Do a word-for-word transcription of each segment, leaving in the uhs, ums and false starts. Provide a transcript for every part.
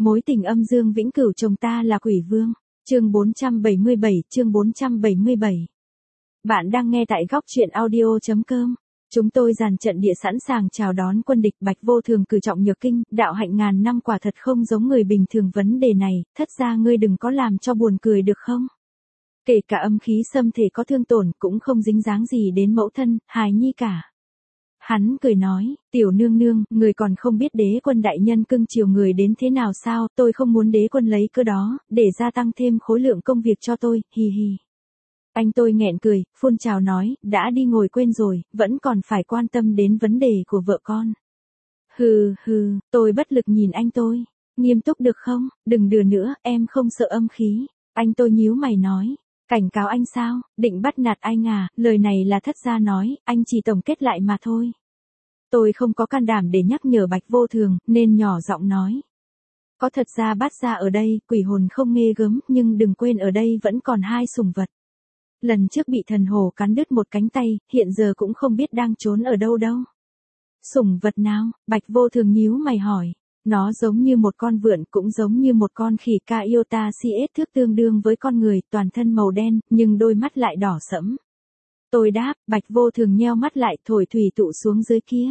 Mối tình âm dương vĩnh cửu chồng ta là quỷ vương. Chương bốn trăm bảy mươi bảy, chương bốn trăm bảy mươi bảy. Bạn đang nghe tại góc truyện audio chấm com. Chúng tôi dàn trận địa sẵn sàng chào đón quân địch. Bạch Vô Thường cử trọng nhược kinh, đạo hạnh ngàn năm quả thật không giống người bình thường. Vấn đề này, thất gia ngươi đừng có làm cho buồn cười được không? Kể cả âm khí xâm thể có thương tổn cũng không dính dáng gì đến mẫu thân, hài nhi cả. Hắn cười nói, tiểu nương nương, người còn không biết đế quân đại nhân cưng chiều người đến thế nào sao, tôi không muốn đế quân lấy cơ đó, để gia tăng thêm khối lượng công việc cho tôi, hì hì. Anh tôi nghẹn cười, phun trào nói, đã đi ngồi quên rồi, vẫn còn phải quan tâm đến vấn đề của vợ con. Hừ hừ, tôi bất lực nhìn anh tôi, nghiêm túc được không, đừng đùa nữa, em không sợ âm khí. Anh tôi nhíu mày nói. Cảnh cáo anh sao, định bắt nạt anh à, lời này là thất gia nói, anh chỉ tổng kết lại mà thôi. Tôi không có can đảm để nhắc nhở Bạch Vô Thường, nên nhỏ giọng nói. Có thật ra bát gia ở đây, quỷ hồn không nghê gớm, nhưng đừng quên ở đây vẫn còn hai sủng vật. Lần trước bị thần hổ cắn đứt một cánh tay, hiện giờ cũng không biết đang trốn ở đâu đâu. Sủng vật nào, Bạch Vô Thường nhíu mày hỏi. Nó giống như một con vượn, cũng giống như một con khỉ Caiota Cs thước tương đương với con người, toàn thân màu đen, nhưng đôi mắt lại đỏ sẫm. Tôi đáp, Bạch Vô Thường nheo mắt lại, thổi thủy tụ xuống dưới kia.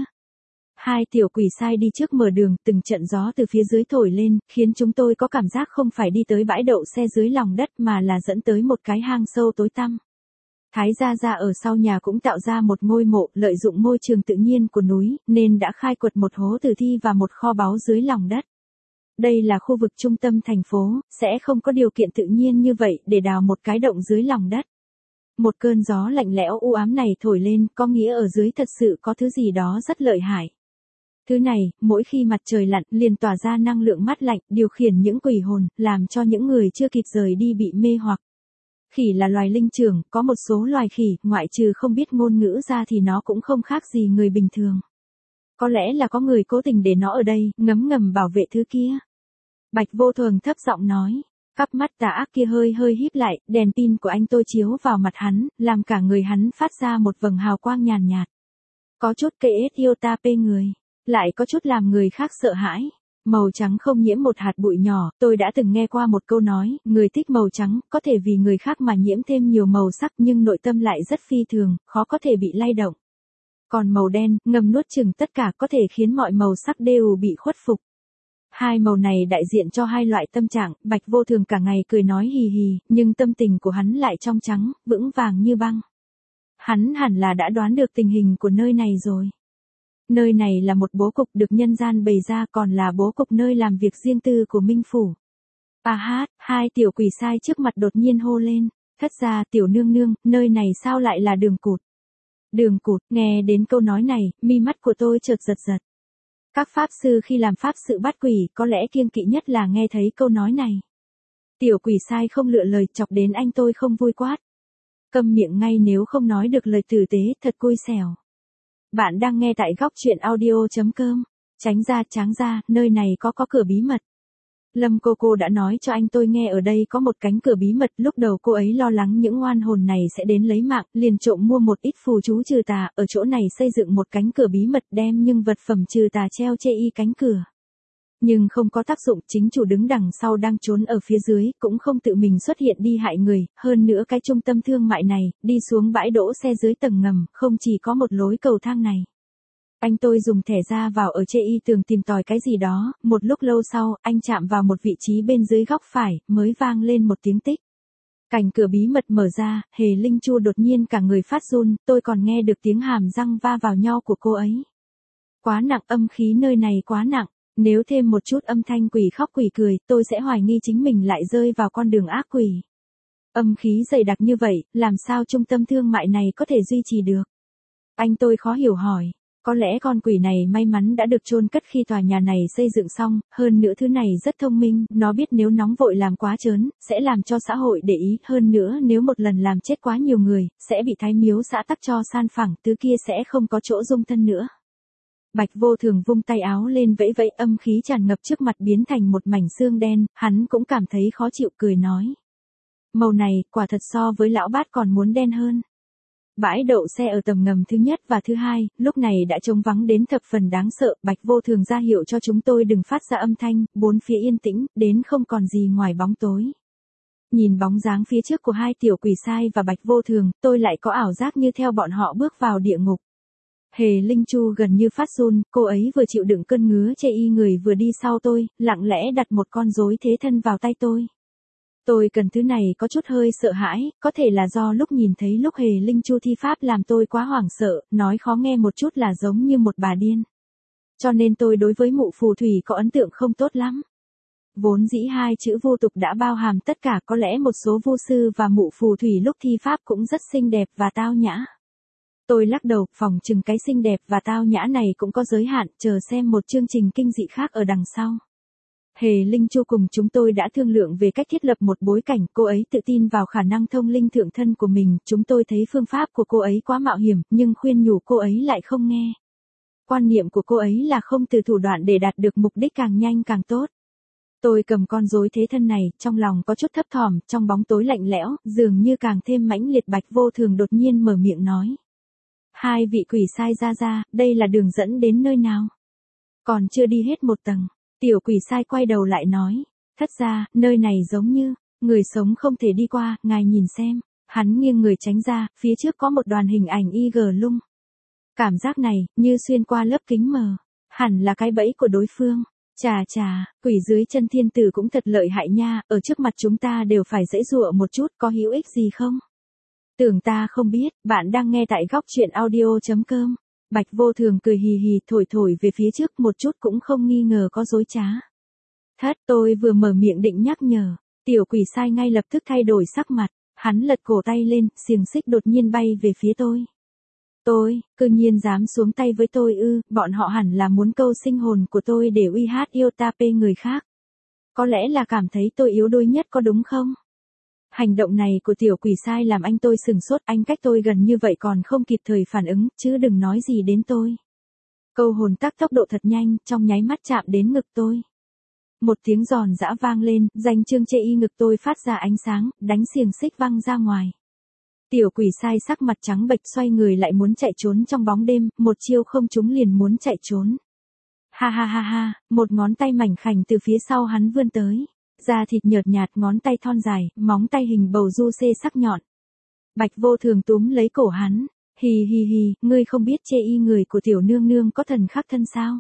Hai tiểu quỷ sai đi trước mở đường, từng trận gió từ phía dưới thổi lên, khiến chúng tôi có cảm giác không phải đi tới bãi đậu xe dưới lòng đất mà là dẫn tới một cái hang sâu tối tăm. Thái gia gia ở sau nhà cũng tạo ra một ngôi mộ, lợi dụng môi trường tự nhiên của núi, nên đã khai quật một hố tử thi và một kho báu dưới lòng đất. Đây là khu vực trung tâm thành phố, sẽ không có điều kiện tự nhiên như vậy để đào một cái động dưới lòng đất. Một cơn gió lạnh lẽo u ám này thổi lên, có nghĩa ở dưới thật sự có thứ gì đó rất lợi hại. Thứ này, mỗi khi mặt trời lặn, liền tỏa ra năng lượng mát lạnh, điều khiển những quỷ hồn, làm cho những người chưa kịp rời đi bị mê hoặc. Khỉ là loài linh trưởng, có một số loài khỉ, ngoại trừ không biết ngôn ngữ ra thì nó cũng không khác gì người bình thường. Có lẽ là có người cố tình để nó ở đây, ngấm ngầm bảo vệ thứ kia. Bạch Vô Thường thấp giọng nói, cặp mắt tà ác kia hơi hơi híp lại, đèn pin của anh tôi chiếu vào mặt hắn, làm cả người hắn phát ra một vầng hào quang nhàn nhạt. Có chút kệ yêu ta pê người, lại có chút làm người khác sợ hãi. Màu trắng không nhiễm một hạt bụi nhỏ, tôi đã từng nghe qua một câu nói, người thích màu trắng, có thể vì người khác mà nhiễm thêm nhiều màu sắc nhưng nội tâm lại rất phi thường, khó có thể bị lay động. Còn màu đen, ngầm nuốt chửng tất cả có thể khiến mọi màu sắc đều bị khuất phục. Hai màu này đại diện cho hai loại tâm trạng, Bạch Vô Thường cả ngày cười nói hì hì, nhưng tâm tình của hắn lại trong trắng, vững vàng như băng. Hắn hẳn là đã đoán được tình hình của nơi này rồi. Nơi này là một bố cục được nhân gian bày ra, còn là bố cục nơi làm việc riêng tư của Minh Phủ. À hát, hai tiểu quỷ sai trước mặt đột nhiên hô lên, thất gia tiểu nương nương, nơi này sao lại là đường cụt? Đường cụt, nghe đến câu nói này, mi mắt của tôi chợt giật giật. Các pháp sư khi làm pháp sự bắt quỷ, có lẽ kiêng kỵ nhất là nghe thấy câu nói này. Tiểu quỷ sai không lựa lời, chọc đến anh tôi không vui quát. Câm miệng ngay nếu không nói được lời tử tế, thật cui xẻo. Bạn đang nghe tại góc truyện audio chấm com. Tránh ra, tráng ra, nơi này có có cửa bí mật. Lâm cô cô đã nói cho anh tôi nghe ở đây có một cánh cửa bí mật, lúc đầu cô ấy lo lắng những oan hồn này sẽ đến lấy mạng, liền trộm mua một ít phù chú trừ tà, ở chỗ này xây dựng một cánh cửa bí mật, đem nhưng vật phẩm trừ tà treo chê y cánh cửa. Nhưng không có tác dụng, chính chủ đứng đằng sau đang trốn ở phía dưới, cũng không tự mình xuất hiện đi hại người, hơn nữa cái trung tâm thương mại này, đi xuống bãi đỗ xe dưới tầng ngầm, không chỉ có một lối cầu thang này. Anh tôi dùng thẻ ra vào ở chê y tường tìm tòi cái gì đó, một lúc lâu sau, anh chạm vào một vị trí bên dưới góc phải, mới vang lên một tiếng tích. Cánh cửa bí mật mở ra, Hề Linh Chu đột nhiên cả người phát run, tôi còn nghe được tiếng hàm răng va vào nhau của cô ấy. Quá nặng, âm khí nơi này quá nặng. Nếu thêm một chút âm thanh quỷ khóc quỷ cười, tôi sẽ hoài nghi chính mình lại rơi vào con đường ác quỷ. Âm khí dày đặc như vậy, làm sao trung tâm thương mại này có thể duy trì được? Anh tôi khó hiểu hỏi. Có lẽ con quỷ này may mắn đã được chôn cất khi tòa nhà này xây dựng xong, hơn nữa thứ này rất thông minh, nó biết nếu nóng vội làm quá trớn, sẽ làm cho xã hội để ý, hơn nữa nếu một lần làm chết quá nhiều người, sẽ bị thái miếu xã tắc cho san phẳng, thứ kia sẽ không có chỗ dung thân nữa. Bạch Vô Thường vung tay áo lên vẫy vẫy, âm khí tràn ngập trước mặt biến thành một mảnh xương đen, hắn cũng cảm thấy khó chịu cười nói. Màu này, quả thật so với lão bát còn muốn đen hơn. Bãi đậu xe ở tầng ngầm thứ nhất và thứ hai, lúc này đã trống vắng đến thập phần đáng sợ, Bạch Vô Thường ra hiệu cho chúng tôi đừng phát ra âm thanh, bốn phía yên tĩnh, đến không còn gì ngoài bóng tối. Nhìn bóng dáng phía trước của hai tiểu quỷ sai và Bạch Vô Thường, tôi lại có ảo giác như theo bọn họ bước vào địa ngục. Hề Linh Chu gần như phát run, cô ấy vừa chịu đựng cơn ngứa chê y người vừa đi sau tôi, lặng lẽ đặt một con rối thế thân vào tay tôi. Tôi cần thứ này có chút hơi sợ hãi, có thể là do lúc nhìn thấy lúc Hề Linh Chu thi pháp làm tôi quá hoảng sợ, nói khó nghe một chút là giống như một bà điên. Cho nên tôi đối với mụ phù thủy có ấn tượng không tốt lắm. Vốn dĩ hai chữ vô tục đã bao hàm tất cả, có lẽ một số vô sư và mụ phù thủy lúc thi pháp cũng rất xinh đẹp và tao nhã. Tôi lắc đầu, phòng chừng cái xinh đẹp và tao nhã này cũng có giới hạn, chờ xem một chương trình kinh dị khác ở đằng sau. Hề Linh Chu cùng chúng tôi đã thương lượng về cách thiết lập một bối cảnh, cô ấy tự tin vào khả năng thông linh thượng thân của mình, chúng tôi thấy phương pháp của cô ấy quá mạo hiểm, nhưng khuyên nhủ cô ấy lại không nghe. Quan niệm của cô ấy là không từ thủ đoạn để đạt được mục đích càng nhanh càng tốt. Tôi cầm con rối thế thân này, trong lòng có chút thấp thỏm, trong bóng tối lạnh lẽo, dường như càng thêm mãnh liệt. Bạch Vô Thường đột nhiên mở miệng nói. Hai vị quỷ sai ra ra, đây là đường dẫn đến nơi nào? Còn chưa đi hết một tầng. Tiểu quỷ sai quay đầu lại nói, thất ra, nơi này giống như, người sống không thể đi qua, ngài nhìn xem. Hắn nghiêng người tránh ra, phía trước có một đoàn hình ảnh y gờ lung. Cảm giác này, như xuyên qua lớp kính mờ, hẳn là cái bẫy của đối phương. Chà chà, quỷ dưới chân thiên tử cũng thật lợi hại nha, ở trước mặt chúng ta đều phải giãy giụa một chút, có hữu ích gì không? Tưởng ta không biết, bạn đang nghe tại góc truyện audio chấm com. Bạch Vô Thường cười hì hì thổi thổi về phía trước một chút cũng không nghi ngờ có dối trá. Thất, tôi vừa mở miệng định nhắc nhở, tiểu quỷ sai ngay lập tức thay đổi sắc mặt, hắn lật cổ tay lên, xiềng xích đột nhiên bay về phía tôi. Tôi, cư nhiên dám xuống tay với tôi ư, bọn họ hẳn là muốn câu sinh hồn của tôi để uy hát yêu ta pê người khác. Có lẽ là cảm thấy tôi yếu đuối nhất có đúng không? Hành động này của tiểu quỷ sai làm anh tôi sừng sốt, anh cách tôi gần như vậy còn không kịp thời phản ứng, chứ đừng nói gì đến tôi. Câu hồn tắc tốc độ thật nhanh, trong nháy mắt chạm đến ngực tôi. Một tiếng giòn giã vang lên, danh chương chê y ngực tôi phát ra ánh sáng, đánh xiềng xích văng ra ngoài. Tiểu quỷ sai sắc mặt trắng bệch xoay người lại muốn chạy trốn trong bóng đêm, một chiêu không trúng liền muốn chạy trốn. Ha ha ha ha, một ngón tay mảnh khảnh từ phía sau hắn vươn tới. Da thịt nhợt nhạt, ngón tay thon dài, móng tay hình bầu du xê sắc nhọn. Bạch Vô Thường túm lấy cổ hắn. Hì hì hì, ngươi không biết chê y người của tiểu nương nương có thần khắc thân sao?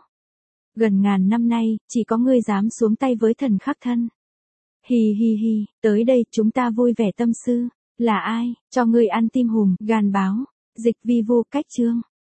Gần ngàn năm nay, chỉ có ngươi dám xuống tay với thần khắc thân. Hì hì hì, tới đây chúng ta vui vẻ tâm sư. Là ai, cho ngươi ăn tim hùm, gan báo, dịch vi vu cách chương.